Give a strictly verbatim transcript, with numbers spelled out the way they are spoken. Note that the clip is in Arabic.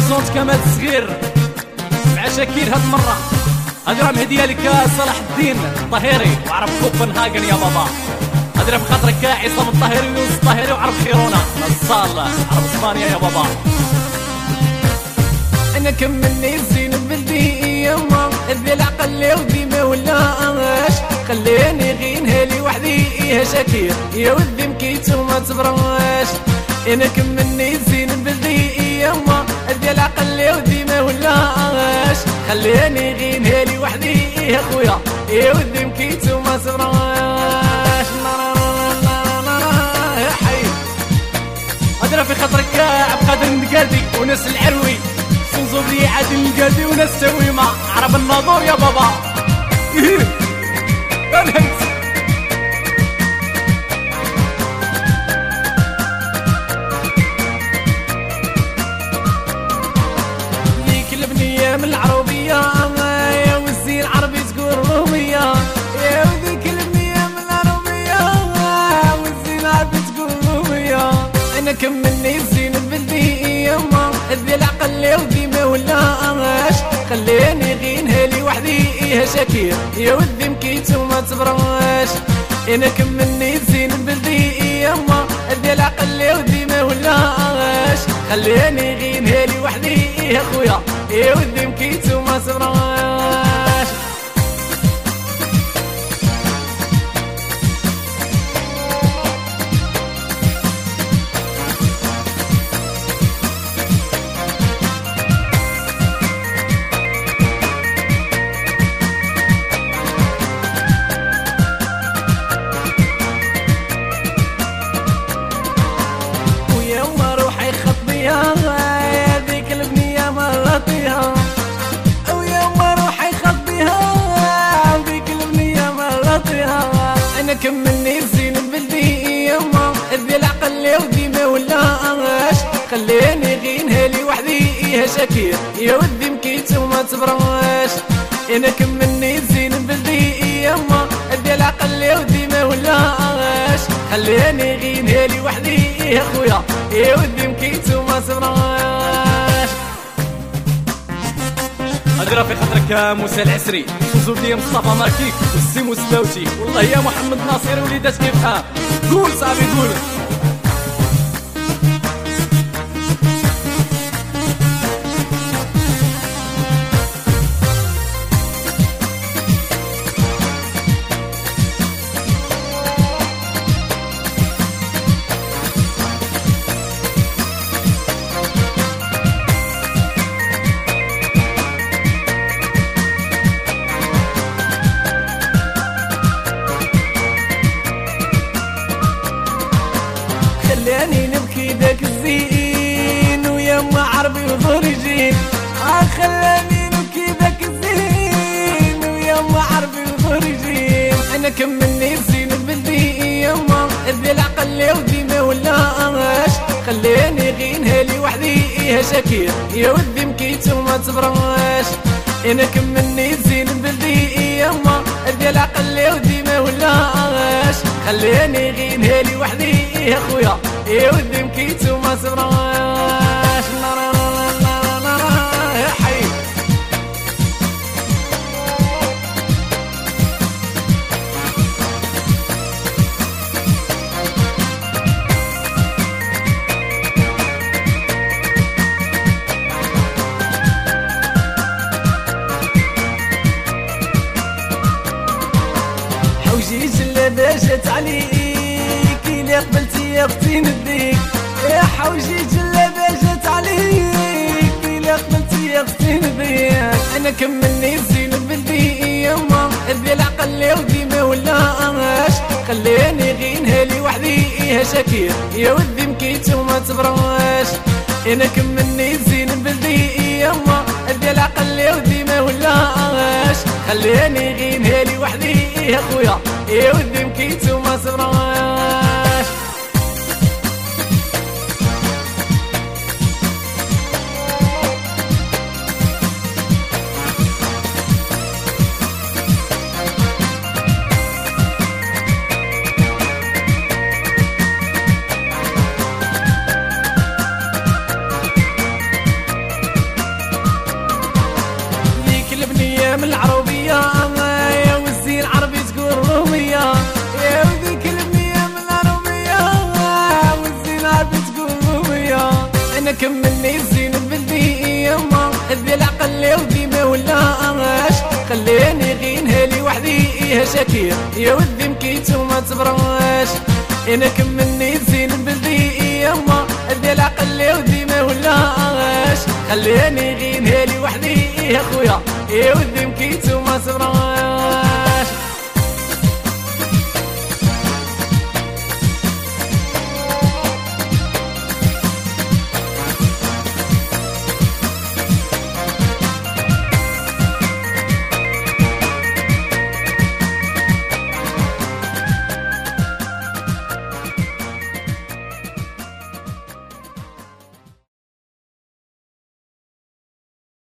زونت كمال الصغير مع شاكير هاد المرة. هادي راه مهدية لك صلاح الدين الطاهري وعرب كوبنهاجن يا بابا. هادي راه بخاطرك عصام الطاهري ويونس الطاهري وعرب خيرونا نصال عرب اسبانيا يا بابا. انا كملني الزين بلدي يما ذي العقل ودي ما ولاش خليني غينها لي وحدي يا شاكير يا ودي مكيت وما تبراش. انا كملني الزين بلدي يما ذي العقل ودي ما ولاش خليني غينها لي وحدي يا خويا يا ودي مكيت وما تبراش. يا حي هادي في خاطرك عبد القادر النقادي وناس العروي صوبي عادل القادي وناس تويمة عرب الناظور يا بابا. ليك البنية من العربية يا وزي العربي تقول رومية يا وذيك البنية من العربية وزي العربي تقول رومية. انا كملني الزين بلدي يما ذي العقل ودي ما ولاش خليني غينها لي وحدي يا شاكير يا ودي مكيت وما تبراش. انا كملني الزين بلدي يما ذي العقل ودي ما ولاش خليني غينها لي وحدي يا خويا يا ودي مكيت وما تبراش. يا ذيك البنية مرطيها ويما روحي خطيها ذيك البنية مرطيها. انا كملني الزين بلدي يما ذي العقل ودي ما ولاش خليني غينها لي وحدي يا شاكير يا ودي مكيت وما تبراش. انا كملني الزين بلدي يما ذي العقل ودي ما ولاش خليني غينها لي وحدي يا خويا يا ودي مكيت وما تبراش. هادي راه في خاطرك موسى العسري وزوجي مصطفى ماركيك والسيمو سلاوتي والله يا محمد ناصر وليدات كيفها. قول صاحبي قول. خلاني نبكي داك الزين ويما عربي وخرجين آه خلاني نبكي داك الزين ويما عربي وخرجين. انا كملني الزين بلدي يما ذي العقل ودي ما ولاش خلاني غينها لي وحدي يا شاكير يا ودي مكيت وما تبراش. انا كملني الزين بلدي يما ذي العقل ودي ما ولاش خلاني غينها لي وحدي يا خويا يا ودي مكيت وما تبراش. يا حي حوجي جلابة جات عليك إلا قبلتي يا اختي نديك يا حوجي جلابة جات عليك إلا قبلتي يا اختي نديك. انا كملني الزين بلدي يما ذي العقل ودي ما ولاش خليني غينها لي وحدي يا شاكير يا ودي مكيت وما تبراش. انا كملني الزين بلدي يما ذي العقل ودي ما ولاش خليني غينها لي وحدي يا خويا يا ودي مكيت وما تبراش. كملني الزين بلدي يما ذي العقل ودي ما ولاش خليني غينها لي وحدي يا شاكير يا ودي مكيت وما تبراش انا كملني الزين بلدي يما ذي العقل ودي ما ولاش خليني غينها لي وحدي يا خويا يا ودي